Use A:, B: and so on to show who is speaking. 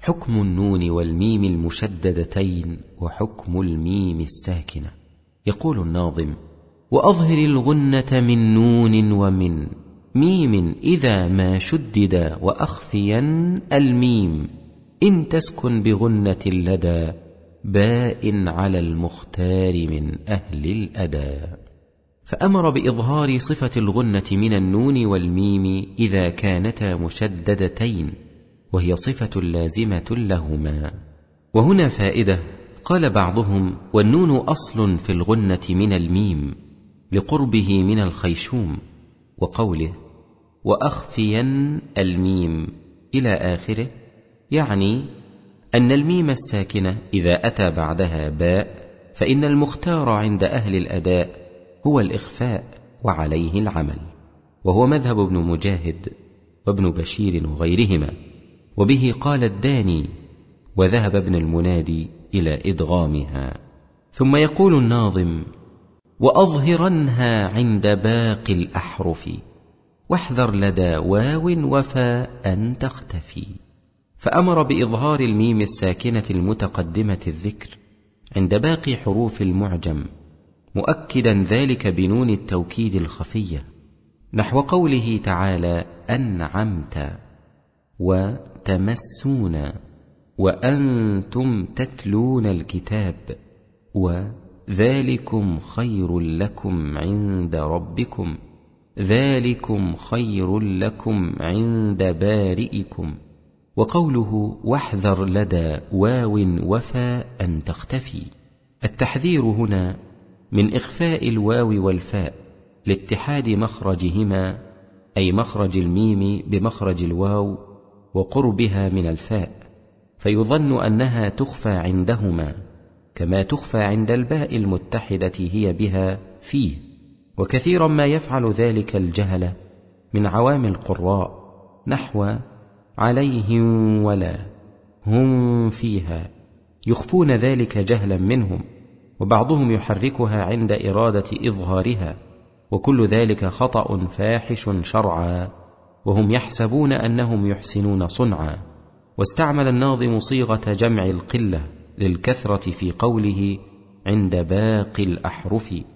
A: حكم النون والميم المشددتين وحكم الميم الساكنة. يقول الناظم: وأظهر الغنة من نون ومن ميم إذا ما شدد، وأخفيا الميم إن تسكن بغنة لدى باء على المختار من أهل الأداء. فأمر بإظهار صفة الغنة من النون والميم إذا كانتا مشددتين، وهي صفة لازمة لهما. وهنا فائدة: قال بعضهم: والنون أصل في الغنة من الميم لقربه من الخيشوم، وقوله وأخفيا الميم إلى آخره، يعني أن الميم الساكنة إذا أتى بعدها باء فإن المختار عند أهل الأداء هو الإخفاء وعليه العمل، وهو مذهب ابن مجاهد وابن بشير وغيرهما، وبه قال الداني، وذهب ابن المنادي إلى إدغامها. ثم يقول الناظم: وأظهرنها عند باقي الأحرف، واحذر لدى واو وفاء أن تختفي. فأمر بإظهار الميم الساكنة المتقدمة الذكر عند باقي حروف المعجم، مؤكدا ذلك بنون التوكيد الخفية، نحو قوله تعالى: أنعمت، وتمسون، وأنتم تتلون الكتاب، وذلكم خير لكم عند ربكم، ذلكم خير لكم عند بارئكم. وقوله واحذر لدى واو وفاء أن تختفي، التحذير هنا من إخفاء الواو والفاء لاتحاد مخرجهما، أي مخرج الميم بمخرج الواو وقربها من الفاء، فيظن أنها تخفى عندهما كما تخفى عند الباء المتحدة هي بها فيه. وكثيرا ما يفعل ذلك الجهل من عوام القراء، نحو عليهم ولا هم فيها، يخفون ذلك جهلا منهم، وبعضهم يحركها عند إرادة إظهارها، وكل ذلك خطأ فاحش شرعا، وهم يحسبون أنهم يحسنون صنعا. واستعمل الناظم صيغة جمع القلة للكثرة في قوله عند باقي الأحرف،